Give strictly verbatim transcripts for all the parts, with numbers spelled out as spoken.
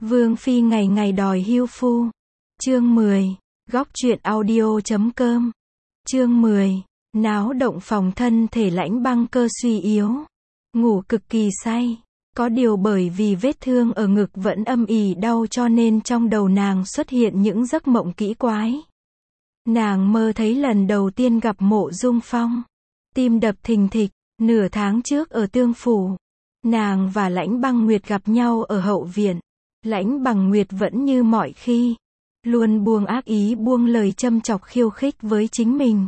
Vương phi ngày ngày đòi hưu phu. Chương mười. Góc truyện audio chấm com. Chương mười. Náo động phòng thân thể Lãnh Băng Cơ suy yếu, ngủ cực kỳ say. Có điều bởi vì vết thương ở ngực vẫn âm ỉ đau cho nên trong đầu nàng xuất hiện những giấc mộng kỳ quái. Nàng mơ thấy lần đầu tiên gặp Mộ Dung Phong. Tim đập thình thịch. Nửa tháng trước ở Tương Phủ, nàng và Lãnh Băng Nguyệt gặp nhau ở hậu viện. Lãnh Băng Nguyệt vẫn như mọi khi, luôn buông ác ý buông lời châm chọc khiêu khích với chính mình.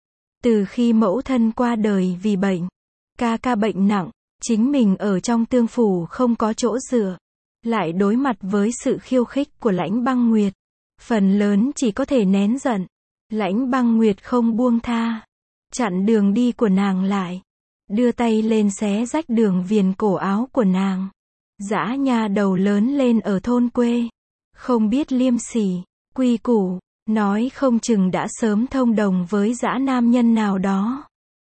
Từ khi mẫu thân qua đời vì bệnh, ca ca bệnh nặng, chính mình ở trong Tương Phủ không có chỗ dựa, lại đối mặt với sự khiêu khích của Lãnh Băng Nguyệt, phần lớn chỉ có thể nén giận. Lãnh Băng Nguyệt không buông tha, chặn đường đi của nàng lại, đưa tay lên xé rách đường viền cổ áo của nàng. Dã nha đầu lớn lên ở thôn quê, không biết liêm sỉ, quy củ, nói không chừng đã sớm thông đồng với dã nam nhân nào đó.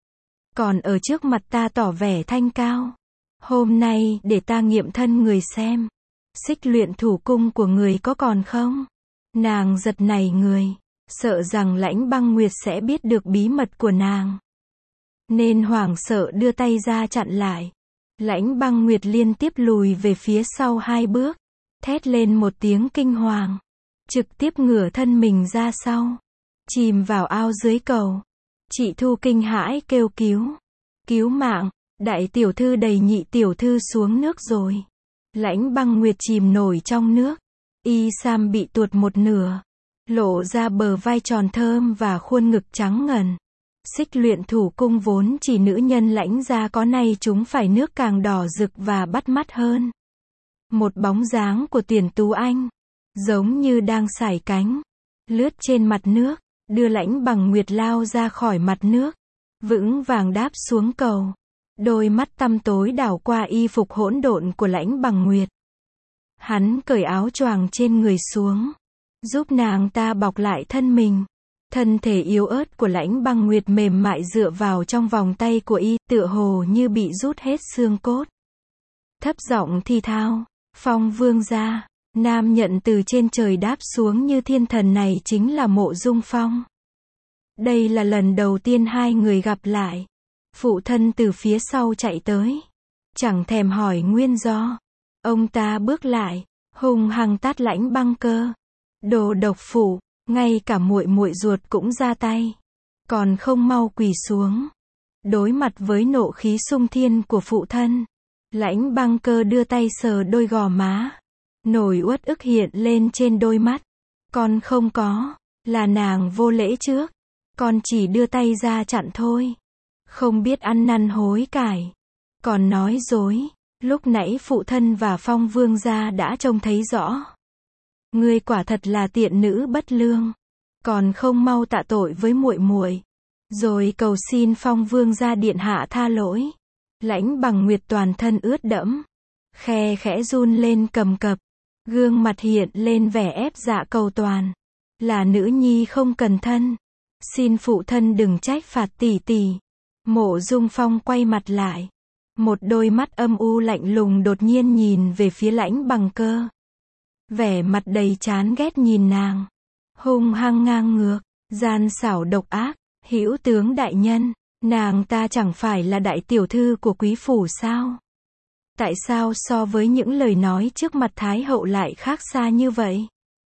Còn ở trước mặt ta tỏ vẻ thanh cao. Hôm nay để ta nghiệm thân người xem, xích luyện thủ cung của người có còn không? Nàng giật nảy người, sợ rằng Lãnh Băng Nguyệt sẽ biết được bí mật của nàng, nên hoảng sợ đưa tay ra chặn lại. Lãnh Băng Nguyệt liên tiếp lùi về phía sau hai bước, thét lên một tiếng kinh hoàng, trực tiếp ngửa thân mình ra sau, chìm vào ao dưới cầu. Chị Thu kinh hãi kêu cứu, cứu mạng, đại tiểu thư đẩy nhị tiểu thư xuống nước rồi. Lãnh Băng Nguyệt chìm nổi trong nước, y sam bị tuột một nửa, lộ ra bờ vai tròn thơm và khuôn ngực trắng ngần. Xích luyện thủ cung vốn chỉ nữ nhân Lãnh gia có, nay chúng phải nước càng đỏ rực và bắt mắt hơn. Một bóng dáng của Tuyển Tú Anh, giống như đang sải cánh, lướt trên mặt nước, đưa Lãnh Băng Nguyệt lao ra khỏi mặt nước, vững vàng đáp xuống cầu. Đôi mắt tăm tối đảo qua y phục hỗn độn của Lãnh Băng Nguyệt. Hắn cởi áo choàng trên người xuống, giúp nàng ta bọc lại thân mình. Thân thể yếu ớt của Lãnh Băng Nguyệt mềm mại dựa vào trong vòng tay của y, tựa hồ như bị rút hết xương cốt. Thấp giọng thi thao, Phong vương gia, nam nhận từ trên trời đáp xuống như thiên thần này chính là Mộ Dung Phong. Đây là lần đầu tiên hai người gặp lại. Phụ thân từ phía sau chạy tới, chẳng thèm hỏi nguyên do. Ông ta bước lại, hung hăng tát Lãnh Băng Cơ. Đồ độc phụ, ngay cả muội muội ruột cũng ra tay, còn không mau quỳ xuống. Đối mặt với nộ khí xung thiên của phụ thân, Lãnh Băng Cơ đưa tay sờ đôi gò má, nổi uất ức hiện lên trên đôi mắt. Con không có, là nàng vô lễ trước, con chỉ đưa tay ra chặn thôi, không biết ăn năn hối cải, còn nói dối. Lúc nãy phụ thân và Phong vương gia đã trông thấy rõ. Ngươi quả thật là tiện nữ bất lương, còn không mau tạ tội với muội muội, rồi cầu xin Phong vương gia điện hạ tha lỗi. Lãnh Băng Nguyệt toàn thân ướt đẫm, khe khẽ run lên cầm cập, gương mặt hiện lên vẻ ép dạ cầu toàn. Là nữ nhi không cần thân, xin phụ thân đừng trách phạt tỷ tỷ. Mộ Dung Phong quay mặt lại, một đôi mắt âm u lạnh lùng đột nhiên nhìn về phía Lãnh Băng Cơ, vẻ mặt đầy chán ghét nhìn nàng, hung hăng ngang ngược, gian xảo độc ác. Hữu tướng đại nhân, nàng ta chẳng phải là đại tiểu thư của quý phủ sao? Tại sao so với những lời nói trước mặt Thái hậu lại khác xa như vậy?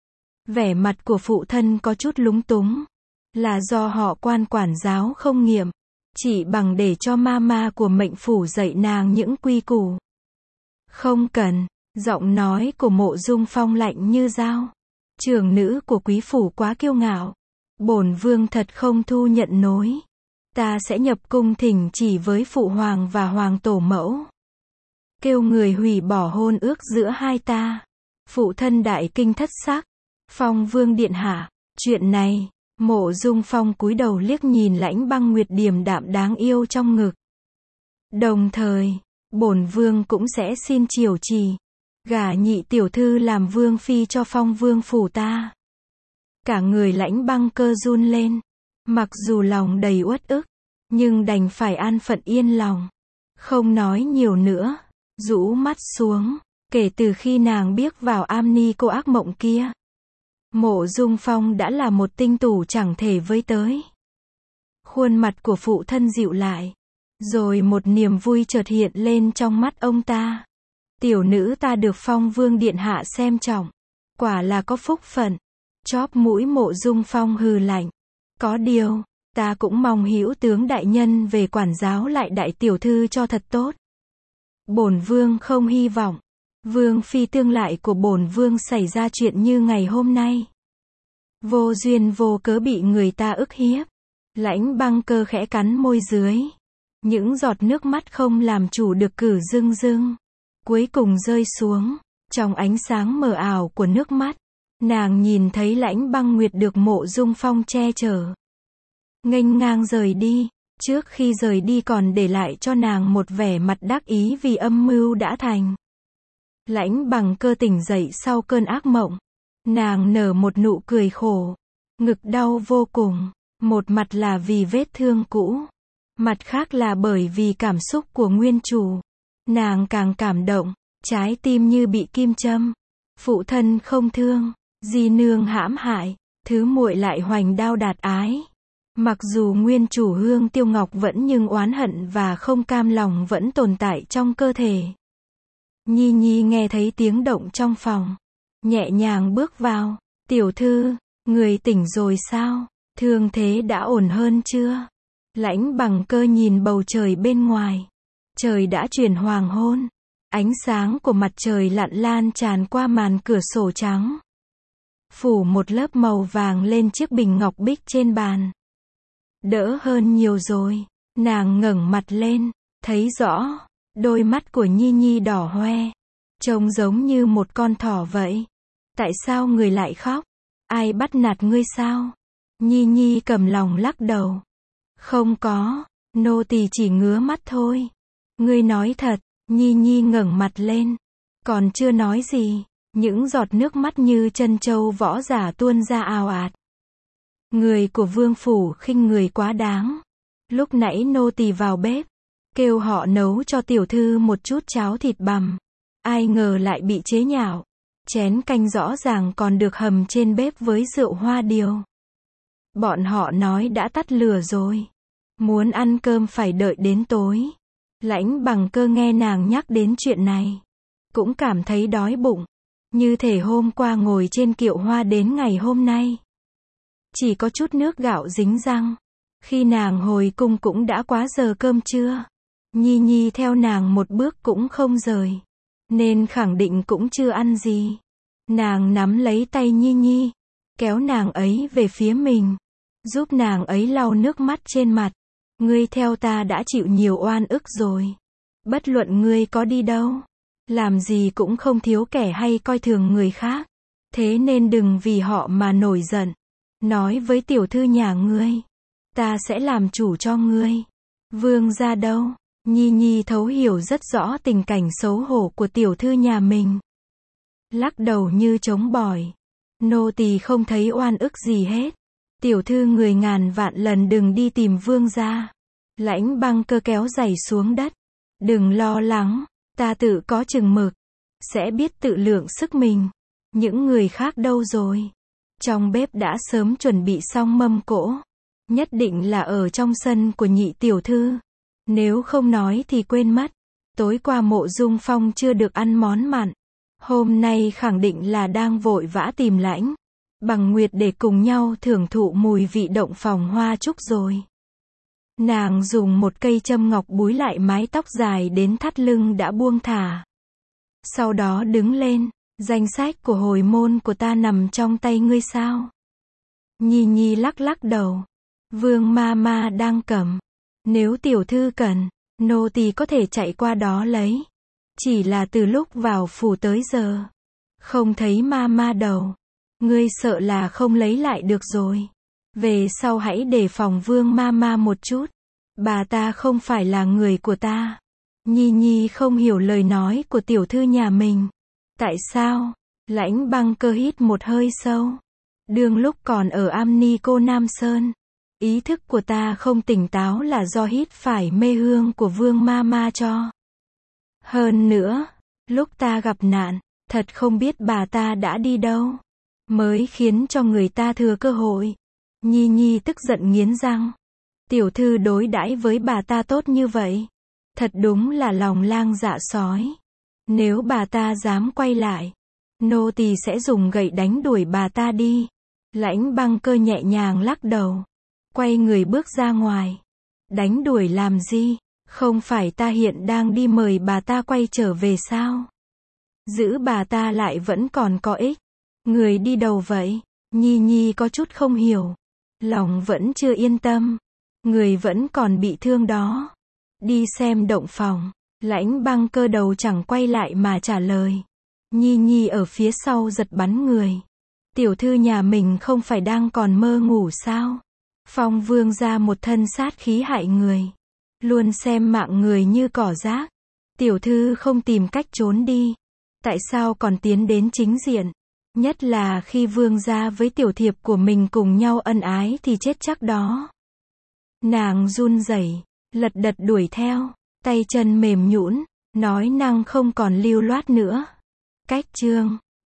Vẻ mặt của phụ thân có chút lúng túng, là do họ quan quản giáo không nghiệm, chỉ bằng để cho mama của mệnh phủ dạy nàng những quy củ. Không cần. Giọng nói của Mộ Dung Phong lạnh như dao. Trưởng nữ của quý phủ quá kiêu ngạo, bổn vương thật không thu nhận nối. Ta sẽ nhập cung thỉnh chỉ với phụ hoàng và hoàng tổ mẫu, kêu người hủy bỏ hôn ước giữa hai ta. Phụ thân đại kinh thất sắc. Phong vương điện hạ, chuyện này. Mộ Dung Phong cúi đầu liếc nhìn Lãnh Băng Nguyệt điềm đạm đáng yêu trong ngực. Đồng thời, bổn vương cũng sẽ xin chiều trì, gả nhị tiểu thư làm vương phi cho Phong vương phủ ta. Cả người Lãnh Băng Cơ run lên, mặc dù lòng đầy uất ức, nhưng đành phải an phận yên lòng, không nói nhiều nữa, rũ mắt xuống, Kể từ khi nàng biết vào am ni cô ác mộng kia, Mộ Dung Phong đã là một tinh tủ chẳng thể với tới. Khuôn mặt của phụ thân dịu lại, rồi một niềm vui chợt hiện lên trong mắt ông ta. Tiểu nữ ta được Phong Vương điện hạ xem trọng, quả là có phúc phận. Chóp mũi Mộ Dung Phong hừ lạnh. Có điều, ta cũng mong hữu tướng đại nhân về quản giáo lại đại tiểu thư cho thật tốt. Bổn vương không hy vọng vương phi tương lại của bổn vương xảy ra chuyện như ngày hôm nay. Vô duyên vô cớ bị người ta ức hiếp. Lãnh Băng Cơ khẽ cắn môi dưới. Những giọt nước mắt không làm chủ được cử rưng rưng. Cuối cùng rơi xuống. Trong ánh sáng mờ ảo của nước mắt, nàng nhìn thấy Lãnh Băng Nguyệt được Mộ Dung Phong che chở, nghênh ngang rời đi. Trước khi rời đi còn để lại cho nàng một vẻ mặt đắc ý vì âm mưu đã thành. Lãnh Bằng Cơ tỉnh dậy sau cơn ác mộng. Nàng nở một nụ cười khổ. Ngực đau vô cùng. Một mặt là vì vết thương cũ, mặt khác là bởi vì cảm xúc của nguyên chủ. Nàng càng cảm động, trái tim như bị kim châm. Phụ thân không thương, di nương hãm hại, thứ muội lại hoành đao đạt ái. Mặc dù nguyên chủ Hương Tiêu Ngọc vẫn nhưng oán hận và không cam lòng vẫn tồn tại trong cơ thể. Nhi Nhi nghe thấy tiếng động trong phòng, nhẹ nhàng bước vào. Tiểu thư, người tỉnh rồi sao? Thương thế đã ổn hơn chưa? Lãnh Bằng Cơ nhìn bầu trời bên ngoài. Trời đã chuyển hoàng hôn. Ánh sáng của mặt trời lặn lan tràn qua màn cửa sổ trắng, phủ một lớp màu vàng lên chiếc bình ngọc bích trên bàn. Đỡ hơn nhiều rồi. Nàng ngẩng mặt lên, thấy rõ, đôi mắt của Nhi Nhi đỏ hoe, trông giống như một con thỏ vậy. Tại sao người lại khóc? Ai bắt nạt ngươi sao? Nhi Nhi cầm lòng lắc đầu. Không có, nô tỳ chỉ ngứa mắt thôi. Ngươi nói thật. Nhi Nhi ngẩng mặt lên. Còn chưa nói gì, những giọt nước mắt như chân châu võ giả tuôn ra ào ạt. Người của vương phủ khinh người quá đáng. Lúc nãy nô tỳ vào bếp, kêu họ nấu cho tiểu thư một chút cháo thịt bằm. Ai ngờ lại bị chế nhạo. Chén canh rõ ràng còn được hầm trên bếp với rượu hoa điều. Bọn họ nói đã tắt lửa rồi. Muốn ăn cơm phải đợi đến tối. Lãnh Bằng Cơ nghe nàng nhắc đến chuyện này, cũng cảm thấy đói bụng. Như thể hôm qua ngồi trên kiệu hoa đến ngày hôm nay chỉ có chút nước gạo dính răng. Khi nàng hồi cung cũng đã quá giờ cơm trưa. Nhi Nhi theo nàng một bước cũng không rời, nên khẳng định cũng chưa ăn gì. Nàng nắm lấy tay Nhi Nhi, kéo nàng ấy về phía mình, giúp nàng ấy lau nước mắt trên mặt. Ngươi theo ta đã chịu nhiều oan ức rồi. Bất luận ngươi có đi đâu, làm gì cũng không thiếu kẻ hay coi thường người khác. Thế nên đừng vì họ mà nổi giận. Nói với tiểu thư nhà ngươi, ta sẽ làm chủ cho ngươi. Vương gia đâu? Nhi Nhi thấu hiểu rất rõ tình cảnh xấu hổ của tiểu thư nhà mình. Lắc đầu như trống bỏi. Nô tỳ không thấy oan ức gì hết. Tiểu thư người ngàn vạn lần đừng đi tìm vương gia. Lãnh Băng Cơ kéo giày xuống đất. Đừng lo lắng, ta tự có chừng mực, sẽ biết tự lượng sức mình. Những người khác đâu rồi? Trong bếp đã sớm chuẩn bị xong mâm cỗ. Nhất định là ở trong sân của nhị tiểu thư. Nếu không nói thì quên mất. Tối qua Mộ Dung Phong chưa được ăn món mặn. Hôm nay khẳng định là đang vội vã tìm Lãnh Bằng Nguyệt để cùng nhau thưởng thụ mùi vị động phòng hoa trúc rồi. Nàng dùng một cây châm ngọc búi lại mái tóc dài đến thắt lưng đã buông thả. Sau đó đứng lên. Danh sách của hồi môn của ta nằm trong tay ngươi sao? Nhi Nhi lắc lắc đầu. Vương ma ma đang cầm. Nếu tiểu thư cần, nô tỳ có thể chạy qua đó lấy. Chỉ là từ lúc vào phủ tới giờ, không thấy ma ma đâu. Ngươi sợ là không lấy lại được rồi. Về sau hãy đề phòng vương ma ma một chút. Bà ta không phải là người của ta. Nhi Nhi không hiểu lời nói của tiểu thư nhà mình. Tại sao? Lãnh Băng Cơ hít một hơi sâu. Đương lúc còn ở am ni cô Nam Sơn, ý thức của ta không tỉnh táo là do hít phải mê hương của vương ma ma cho. Hơn nữa, Lúc ta gặp nạn, thật không biết bà ta đã đi đâu. Mới khiến cho người ta thừa cơ hội. Nhi Nhi tức giận nghiến răng. Tiểu thư đối đãi với bà ta tốt như vậy. Thật đúng là lòng lang dạ sói. Nếu bà ta dám quay lại, nô tỳ sẽ dùng gậy đánh đuổi bà ta đi. Lãnh Băng Cơ nhẹ nhàng lắc đầu. Quay người bước ra ngoài. Đánh đuổi làm gì? Không phải ta hiện đang đi mời bà ta quay trở về sao? Giữ bà ta lại vẫn còn có ích. Người đi đầu vậy? Nhi Nhi có chút không hiểu. Lòng vẫn chưa yên tâm. Người vẫn còn bị thương đó. Đi xem động phòng. Lãnh Băng Cơ đầu chẳng quay lại mà trả lời. Nhi Nhi ở phía sau giật bắn người. Tiểu thư nhà mình không phải đang còn mơ ngủ sao? Phong Vương ra một thân sát khí hại người. Luôn xem mạng người như cỏ rác. Tiểu thư không tìm cách trốn đi. Tại sao còn tiến đến chính diện? Nhất là khi vương gia với tiểu thiệp của mình cùng nhau ân ái thì chết chắc đó. Nàng run rẩy, lật đật đuổi theo, tay chân mềm nhũn, nói năng không còn lưu loát nữa. Cách chương